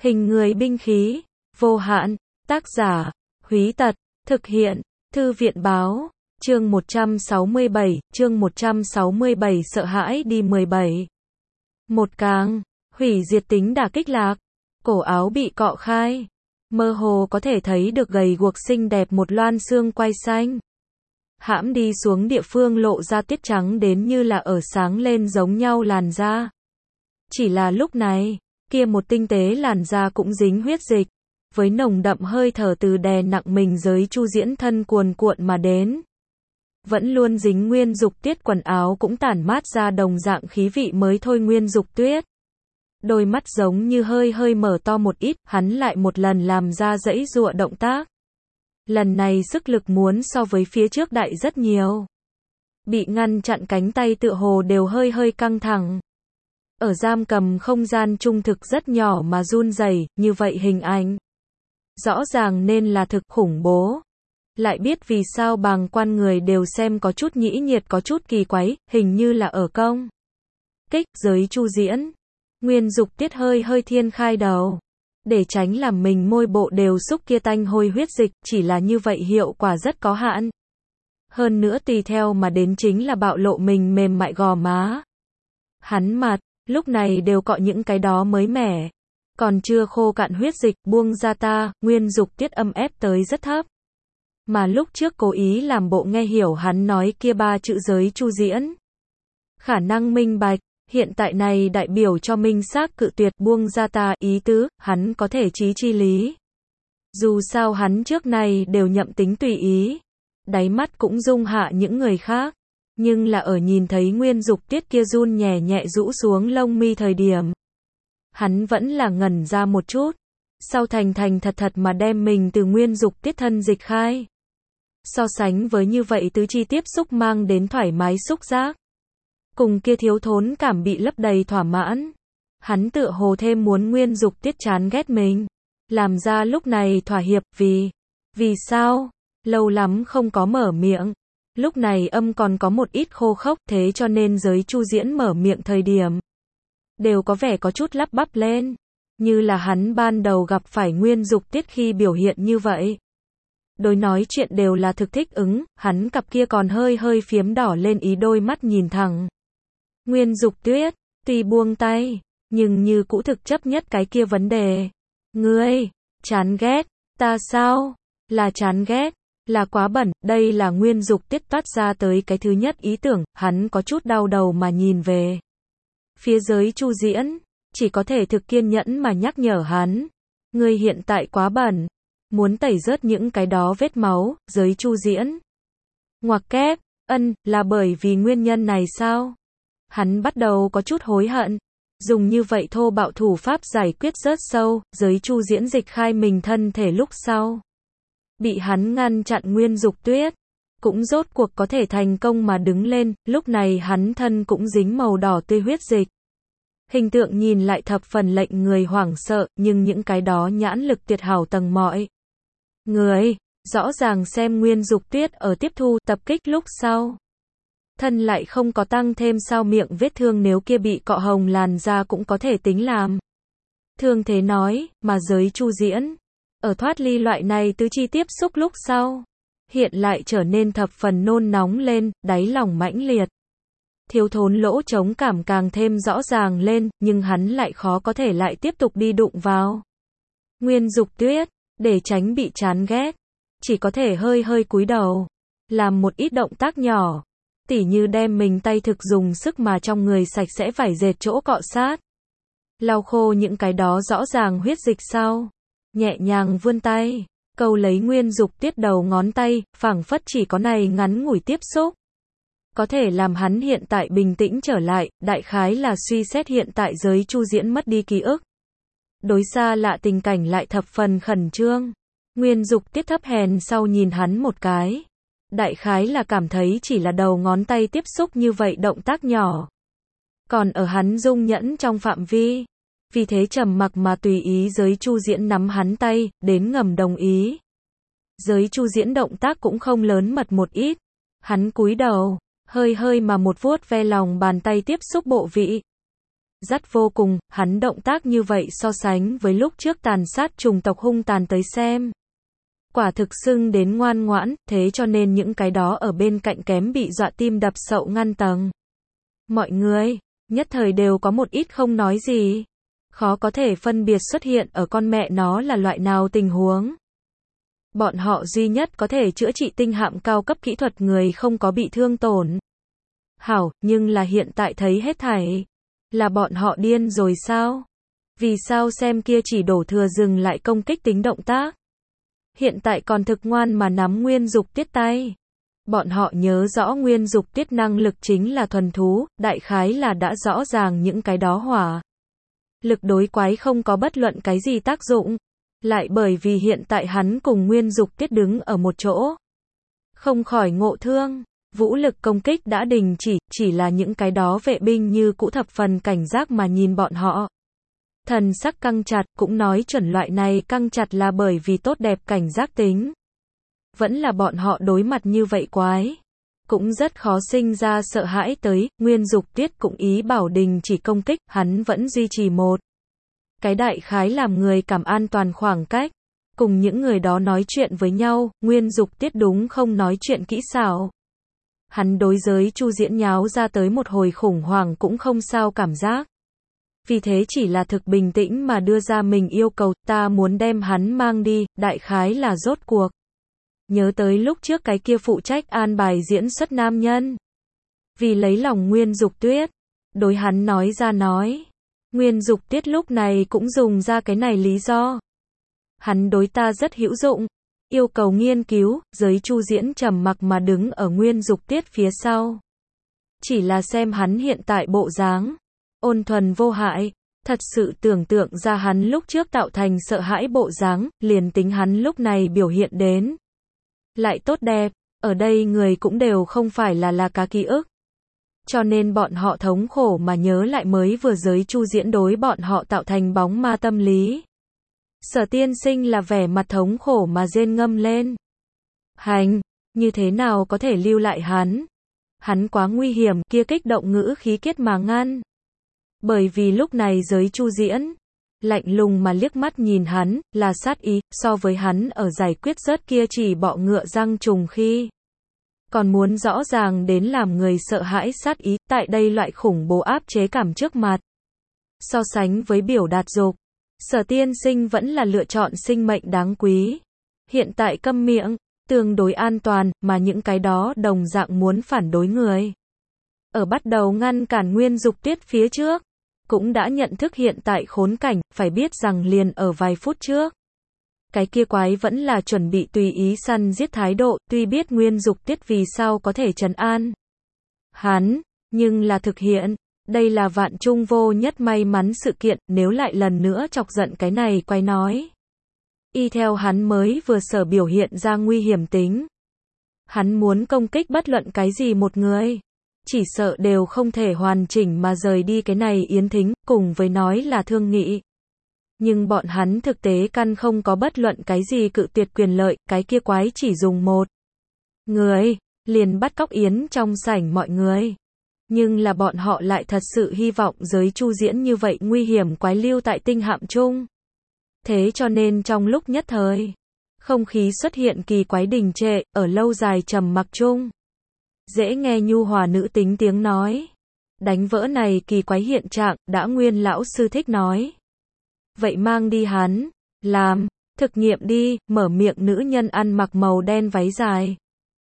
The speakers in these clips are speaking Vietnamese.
Hình người binh khí, vô hạn, tác giả, Húy Tật, thực hiện, Thư viện báo, chương 167, sợ hãi đi 17. Một càng, hủy diệt tính đả kích lạc, cổ áo bị cọ khai, mơ hồ có thể thấy được gầy guộc xinh đẹp một loan xương quai xanh. Hãm đi xuống địa phương lộ ra tuyết trắng đến như là ở sáng lên giống nhau làn da. Chỉ là lúc này, kia một tinh tế làn da cũng dính huyết dịch, với nồng đậm hơi thở từ đè nặng mình Giới Chu Diễn thân cuồn cuộn mà đến. Vẫn luôn dính Nguyên Dục Tuyết quần áo cũng tản mát ra đồng dạng khí vị mới thôi. Nguyên Dục Tuyết, đôi mắt giống như hơi hơi mở to một ít, hắn lại một lần làm ra giãy giụa động tác. Lần này sức lực muốn so với phía trước đại rất nhiều. Bị ngăn chặn cánh tay tựa hồ đều hơi hơi căng thẳng. Ở giam cầm không gian trung thực rất nhỏ mà run rẩy, như vậy hình ảnh rõ ràng nên là thực khủng bố. Lại biết vì sao bàng quan người đều xem có chút nhĩ nhiệt, có chút kỳ quái, hình như là ở công kích Giới Chu Diễn. Nguyên Dục Tiết hơi hơi thiên khai đầu, để tránh làm mình môi bộ đều xúc kia tanh hôi huyết dịch, chỉ là như vậy hiệu quả rất có hạn. Hơn nữa tùy theo mà đến chính là bạo lộ mình mềm mại gò má. Hắn mặt, lúc này đều cọ những cái đó mới mẻ, còn chưa khô cạn huyết dịch, buông ra ta. Nguyên Dục Tiết âm ép tới rất thấp. Mà lúc trước cố ý làm bộ nghe hiểu hắn nói kia ba chữ Giới Chu Diễn. Khả năng minh bạch, hiện tại này đại biểu cho minh xác cự tuyệt buông ra ta, ý tứ, hắn có thể trí chi lý. Dù sao hắn trước này đều nhậm tính tùy ý, đáy mắt cũng dung hạ những người khác. Nhưng là ở nhìn thấy Nguyên Dục Tiết kia run nhẹ nhẹ rũ xuống lông mi thời điểm, hắn vẫn là ngẩn ra một chút, sau thành thật thật mà đem mình từ Nguyên Dục Tiết thân dịch khai. So sánh với như vậy tứ chi tiếp xúc mang đến thoải mái xúc giác, cùng kia thiếu thốn cảm bị lấp đầy thỏa mãn, hắn tựa hồ thêm muốn Nguyên Dục Tiết chán ghét mình, làm ra lúc này thỏa hiệp. Vì sao? Lâu lắm không có mở miệng, lúc này âm còn có một ít khô khốc, thế cho nên Giới Chu Diễn mở miệng thời điểm đều có vẻ có chút lắp bắp lên, như là hắn ban đầu gặp phải Nguyên Dục Tiết khi biểu hiện như vậy. Đối nói chuyện đều là thực thích ứng, hắn cặp kia còn hơi hơi phiếm đỏ lên ý đôi mắt nhìn thẳng Nguyên Dục Tuyết, tuy buông tay, nhưng như cũ thực chấp nhất cái kia vấn đề. Ngươi, chán ghét, ta sao? Là chán ghét, là quá bẩn, đây là Nguyên Dục Tiết toát ra tới cái thứ nhất ý tưởng, hắn có chút đau đầu mà nhìn về phía Giới Chu Diễn, chỉ có thể thực kiên nhẫn mà nhắc nhở hắn. Ngươi hiện tại quá bẩn, muốn tẩy rớt những cái đó vết máu. Giới Chu Diễn ngoặc kép, là bởi vì nguyên nhân này sao? Hắn bắt đầu có chút hối hận, dùng như vậy thô bạo thủ pháp giải quyết rớt sâu. Giới Chu Diễn dịch khai mình thân thể lúc sau, bị hắn ngăn chặn Nguyên Dục Tuyết, cũng rốt cuộc có thể thành công mà đứng lên, lúc này hắn thân cũng dính màu đỏ tươi huyết dịch. Hình tượng nhìn lại thập phần lệnh người hoảng sợ, nhưng những cái đó nhãn lực tuyệt hảo tầng mọi người, rõ ràng xem Nguyên Dục Tuyết ở tiếp thu tập kích lúc sau. Thân lại không có tăng thêm sao miệng vết thương nếu kia bị cọ hồng làn da cũng có thể tính làm thương thế nói, mà Giới Chu Diễn ở thoát ly loại này tứ chi tiếp xúc lúc sau, hiện lại trở nên thập phần nôn nóng lên, đáy lòng mãnh liệt. Thiếu thốn lỗ trống cảm càng thêm rõ ràng lên, nhưng hắn lại khó có thể lại tiếp tục đi đụng vào Nguyên Dục Tuyết, để tránh bị chán ghét, chỉ có thể hơi hơi cúi đầu, làm một ít động tác nhỏ, tỉ như đem mình tay thực dùng sức mà trong người sạch sẽ vải dệt chỗ cọ sát, lau khô những cái đó rõ ràng huyết dịch sau, nhẹ nhàng vươn tay, câu lấy Nguyên Dục Tiết đầu ngón tay, phảng phất chỉ có này ngắn ngủi tiếp xúc có thể làm hắn hiện tại bình tĩnh trở lại, đại khái là suy xét hiện tại Giới Chu Diễn mất đi ký ức. Đối xa lạ tình cảnh lại thập phần khẩn trương. Nguyên Dục Tiết thấp hèn sau nhìn hắn một cái. Đại khái là cảm thấy chỉ là đầu ngón tay tiếp xúc như vậy động tác nhỏ, còn ở hắn dung nhẫn trong phạm vi. Vì thế trầm mặc mà tùy ý Giới Chu Diễn nắm hắn tay, đến ngầm đồng ý. Giới Chu Diễn động tác cũng không lớn mật một ít. Hắn cúi đầu, hơi hơi mà một vuốt ve lòng bàn tay tiếp xúc bộ vị. dắt vô cùng, hắn động tác như vậy so sánh với lúc trước tàn sát chủng tộc hung tàn tới xem. Quả thực xưng đến ngoan ngoãn, thế cho nên những cái đó ở bên cạnh kém bị dọa tim đập sậu ngăn tầng. Mọi người, nhất thời đều có một ít không nói gì. Khó có thể phân biệt xuất hiện ở con mẹ nó là loại nào tình huống. Bọn họ duy nhất có thể chữa trị tinh hạm cao cấp kỹ thuật người không có bị thương tổn. Hảo, nhưng là hiện tại thấy hết thảy. Là bọn họ điên rồi sao? Vì sao xem kia chỉ đổ thừa dừng lại công kích tính động tác? Hiện tại còn thực ngoan mà nắm nguyên dục tiết tay. Bọn họ nhớ rõ nguyên dục tiết năng lực chính là thuần thú, đại khái là đã rõ ràng những cái đó hỏa. Lực đối quái không có bất luận cái gì tác dụng. Lại bởi vì hiện tại hắn cùng nguyên dục tiết đứng ở một chỗ. Không khỏi ngộ thương. Vũ lực công kích đã đình chỉ là những cái đó vệ binh như cũ thập phần cảnh giác mà nhìn bọn họ. Thần sắc căng chặt, cũng nói chuẩn loại này căng chặt là bởi vì tốt đẹp cảnh giác tính. Vẫn là bọn họ đối mặt như vậy quái. Cũng rất khó sinh ra sợ hãi tới, nguyên dục tiết cũng ý bảo đình chỉ công kích, hắn vẫn duy trì một. Cái đại khái làm người cảm an toàn khoảng cách. Cùng những người đó nói chuyện với nhau, nguyên dục tiết đúng không nói chuyện kỹ xảo. Hắn đối giới Chu Diễn nháo ra tới một hồi khủng hoảng cũng không sao cảm giác. Vì thế chỉ là thực bình tĩnh mà đưa ra mình yêu cầu, ta muốn đem hắn mang đi, đại khái là rốt cuộc. Nhớ tới lúc trước cái kia phụ trách an bài diễn xuất nam nhân. Vì lấy lòng Nguyên Dục Tuyết, đối hắn nói ra nói. Nguyên Dục Tuyết lúc này cũng dùng ra cái này lý do. Hắn đối ta rất hữu dụng. Yêu cầu nghiên cứu, giới Chu Diễn trầm mặc mà đứng ở Nguyên Dục Tiết phía sau. Chỉ là xem hắn hiện tại bộ dáng. Ôn thuần vô hại. Thật sự tưởng tượng ra hắn lúc trước tạo thành sợ hãi bộ dáng, liền tính hắn lúc này biểu hiện đến. Lại tốt đẹp, ở đây người cũng đều không phải là cá ký ức. Cho nên bọn họ thống khổ mà nhớ lại mới vừa giới Chu Diễn đối bọn họ tạo thành bóng ma tâm lý. Sở tiên sinh là vẻ mặt thống khổ mà rên ngâm lên. Hành, như thế nào có thể lưu lại hắn? Hắn quá nguy hiểm, kia kích động ngữ khí kết mà ngăn. Bởi vì lúc này giới Chu Diễn, lạnh lùng mà liếc mắt nhìn hắn, là sát ý, so với hắn ở giải quyết rớt kia chỉ bọ ngựa răng trùng khi. Còn muốn rõ ràng đến làm người sợ hãi sát ý, tại đây loại khủng bố áp chế cảm trước mặt. So sánh với biểu đạt dục, Sở tiên sinh vẫn là lựa chọn sinh mệnh đáng quý. Hiện tại câm miệng, tương đối an toàn, mà những cái đó đồng dạng muốn phản đối người. Ở bắt đầu ngăn cản Nguyên Dục Tiết phía trước, cũng đã nhận thức hiện tại khốn cảnh, phải biết rằng liền ở vài phút trước. Cái kia quái vẫn là chuẩn bị tùy ý săn giết thái độ, tuy biết Nguyên Dục Tiết vì sao có thể trấn an hắn, nhưng là thực hiện. Đây là vạn trung vô nhất may mắn sự kiện, nếu lại lần nữa chọc giận cái này quay nói. Y theo hắn mới vừa sở biểu hiện ra nguy hiểm tính. Hắn muốn công kích bất luận cái gì một người. Chỉ sợ đều không thể hoàn chỉnh mà rời đi cái này yến thính, cùng với nói là thương nghị. Nhưng bọn hắn thực tế căn không có bất luận cái gì cự tuyệt quyền lợi, cái kia quái chỉ dùng một người, liền bắt cóc yến trong sảnh mọi người. Nhưng là bọn họ lại thật sự hy vọng giới Chu Diễn như vậy nguy hiểm quái lưu tại tinh hạm chung. Thế cho nên trong lúc nhất thời, không khí xuất hiện kỳ quái đình trệ, ở lâu dài trầm mặc chung. Dễ nghe nhu hòa nữ tính tiếng nói. Đánh vỡ này kỳ quái hiện trạng, đã Nguyên lão sư thích nói. Vậy mang đi hắn, làm, thực nghiệm đi, mở miệng nữ nhân ăn mặc màu đen váy dài.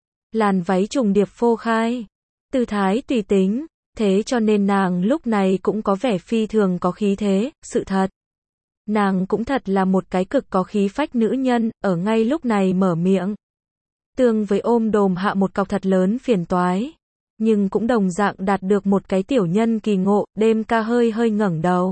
Làn váy trùng điệp phô khai. Tư thái tùy tính, thế cho nên nàng lúc này cũng có vẻ phi thường có khí thế, sự thật. Nàng cũng thật là một cái cực có khí phách nữ nhân, ở ngay lúc này mở miệng. Tương với ôm đồm hạ một cọc thật lớn phiền toái. Nhưng cũng đồng dạng đạt được một cái tiểu nhân kỳ ngộ, đêm ca hơi hơi ngẩng đầu.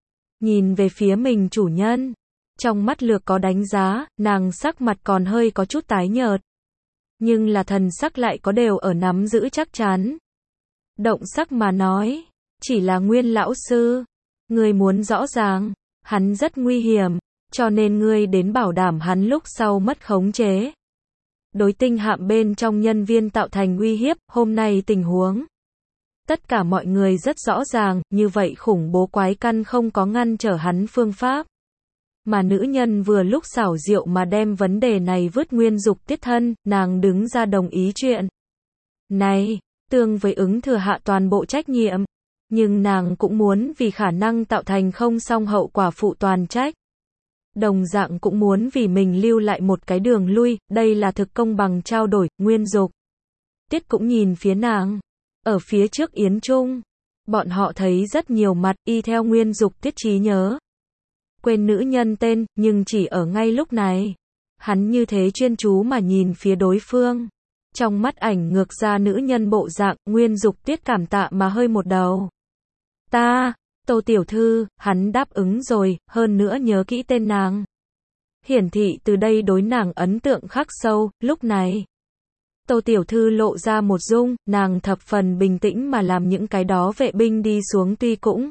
Nhìn về phía mình chủ nhân. Trong mắt lược có đánh giá, nàng sắc mặt còn hơi có chút tái nhợt. Nhưng là thần sắc lại có đều ở nắm giữ chắc chắn. Động sắc mà nói, chỉ là Nguyên lão sư. Ngươi muốn rõ ràng, hắn rất nguy hiểm, cho nên ngươi đến bảo đảm hắn lúc sau mất khống chế. Đối tinh hạm bên trong nhân viên tạo thành uy hiếp, hôm nay tình huống. Tất cả mọi người rất rõ ràng, như vậy khủng bố quái căn không có ngăn trở hắn phương pháp. Mà nữ nhân vừa lúc xảo diệu mà đem vấn đề này vứt Nguyên Dục Tiết thân, nàng đứng ra đồng ý chuyện này, tương với ứng thừa hạ toàn bộ trách nhiệm. Nhưng nàng cũng muốn vì khả năng tạo thành không xong hậu quả phụ toàn trách. Đồng dạng cũng muốn vì mình lưu lại một cái đường lui, đây là thực công bằng trao đổi. Nguyên Dục Tiết cũng nhìn phía nàng. Ở phía trước yến trung, bọn họ thấy rất nhiều mặt, y theo Nguyên Dục Tiết trí nhớ. Quên nữ nhân tên, nhưng chỉ ở ngay lúc này. Hắn như thế chuyên chú mà nhìn phía đối phương. Trong mắt ảnh ngược ra nữ nhân bộ dạng, Nguyên Dục Tiết cảm tạ mà hơi một đầu. Ta, Tô tiểu thư, hắn đáp ứng rồi, hơn nữa nhớ kỹ tên nàng. Hiển thị từ đây đối nàng ấn tượng khắc sâu, lúc này. Tô tiểu thư lộ ra một dung, nàng thập phần bình tĩnh mà làm những cái đó vệ binh đi xuống tuy cũng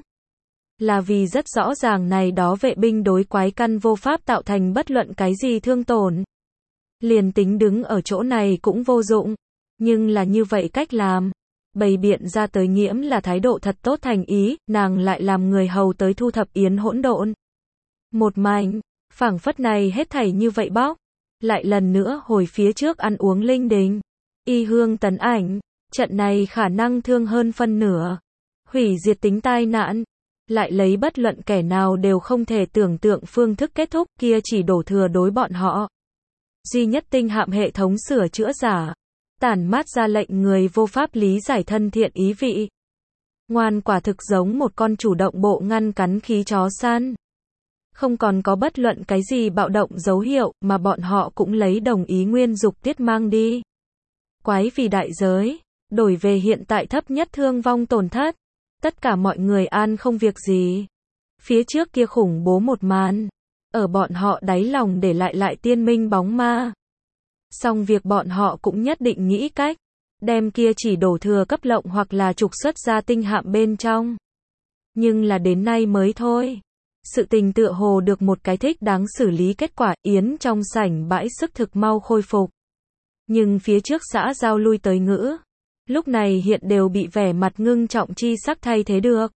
là vì rất rõ ràng này đó vệ binh đối quái căn vô pháp tạo thành bất luận cái gì thương tổn. Liền tính đứng ở chỗ này cũng vô dụng. Nhưng là như vậy cách làm. Bày biện ra tới nghiễm là thái độ thật tốt thành ý, nàng lại làm người hầu tới thu thập yến hỗn độn. Một mảnh, phảng phất này hết thảy như vậy bóc. Lại lần nữa hồi phía trước ăn uống linh đình. Y hương tấn ảnh, trận này khả năng thương hơn phân nửa. Hủy diệt tính tai nạn. Lại lấy bất luận kẻ nào đều không thể tưởng tượng phương thức kết thúc kia chỉ đổ thừa đối bọn họ. Duy nhất tinh hạm hệ thống sửa chữa giả. Tản mát ra lệnh người vô pháp lý giải thân thiện ý vị. Ngoan quả thực giống một con chủ động bộ ngăn cắn khí chó săn. Không còn có bất luận cái gì bạo động dấu hiệu mà bọn họ cũng lấy đồng ý Nguyên Dục Tiết mang đi. Quái vì đại giới, đổi về hiện tại thấp nhất thương vong tổn thất. Tất cả mọi người an không việc gì. Phía trước kia khủng bố một màn. Ở bọn họ đáy lòng để lại tiên minh bóng ma. Xong việc bọn họ cũng nhất định nghĩ cách. Đem kia chỉ đổ thừa cấp lộng hoặc là trục xuất ra tinh hạm bên trong. Nhưng là đến nay mới thôi. Sự tình tựa hồ được một cái thích đáng xử lý kết quả yến trong sảnh bãi sức thực mau khôi phục. Nhưng phía trước xã giao lui tới ngữ. Lúc này hiện đều bị vẻ mặt ngưng trọng chi sắc thay thế được.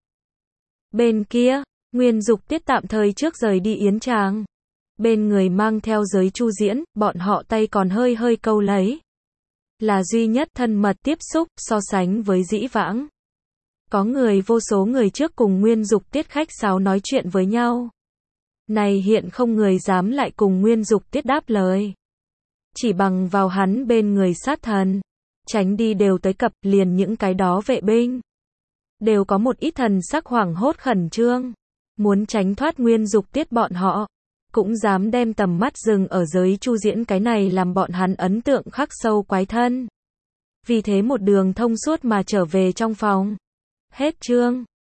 Bên kia, Nguyên Dục Tiết tạm thời trước rời đi yến tràng. Bên người mang theo giới Chu Diễn, bọn họ tay còn hơi hơi câu lấy. Là duy nhất thân mật tiếp xúc, so sánh với dĩ vãng. Có người vô số người trước cùng Nguyên Dục Tiết khách sáo nói chuyện với nhau. Này hiện không người dám lại cùng Nguyên Dục Tiết đáp lời. Chỉ bằng vào hắn bên người sát thần. Tránh đi đều tới cập, liền những cái đó vệ binh. Đều có một ít thần sắc hoảng hốt khẩn trương. Muốn tránh thoát Nguyên Dục Tiết bọn họ. Cũng dám đem tầm mắt dừng ở giới Chu Diễn cái này làm bọn hắn ấn tượng khắc sâu quái thân. Vì thế một đường thông suốt mà trở về trong phòng. Hết chương.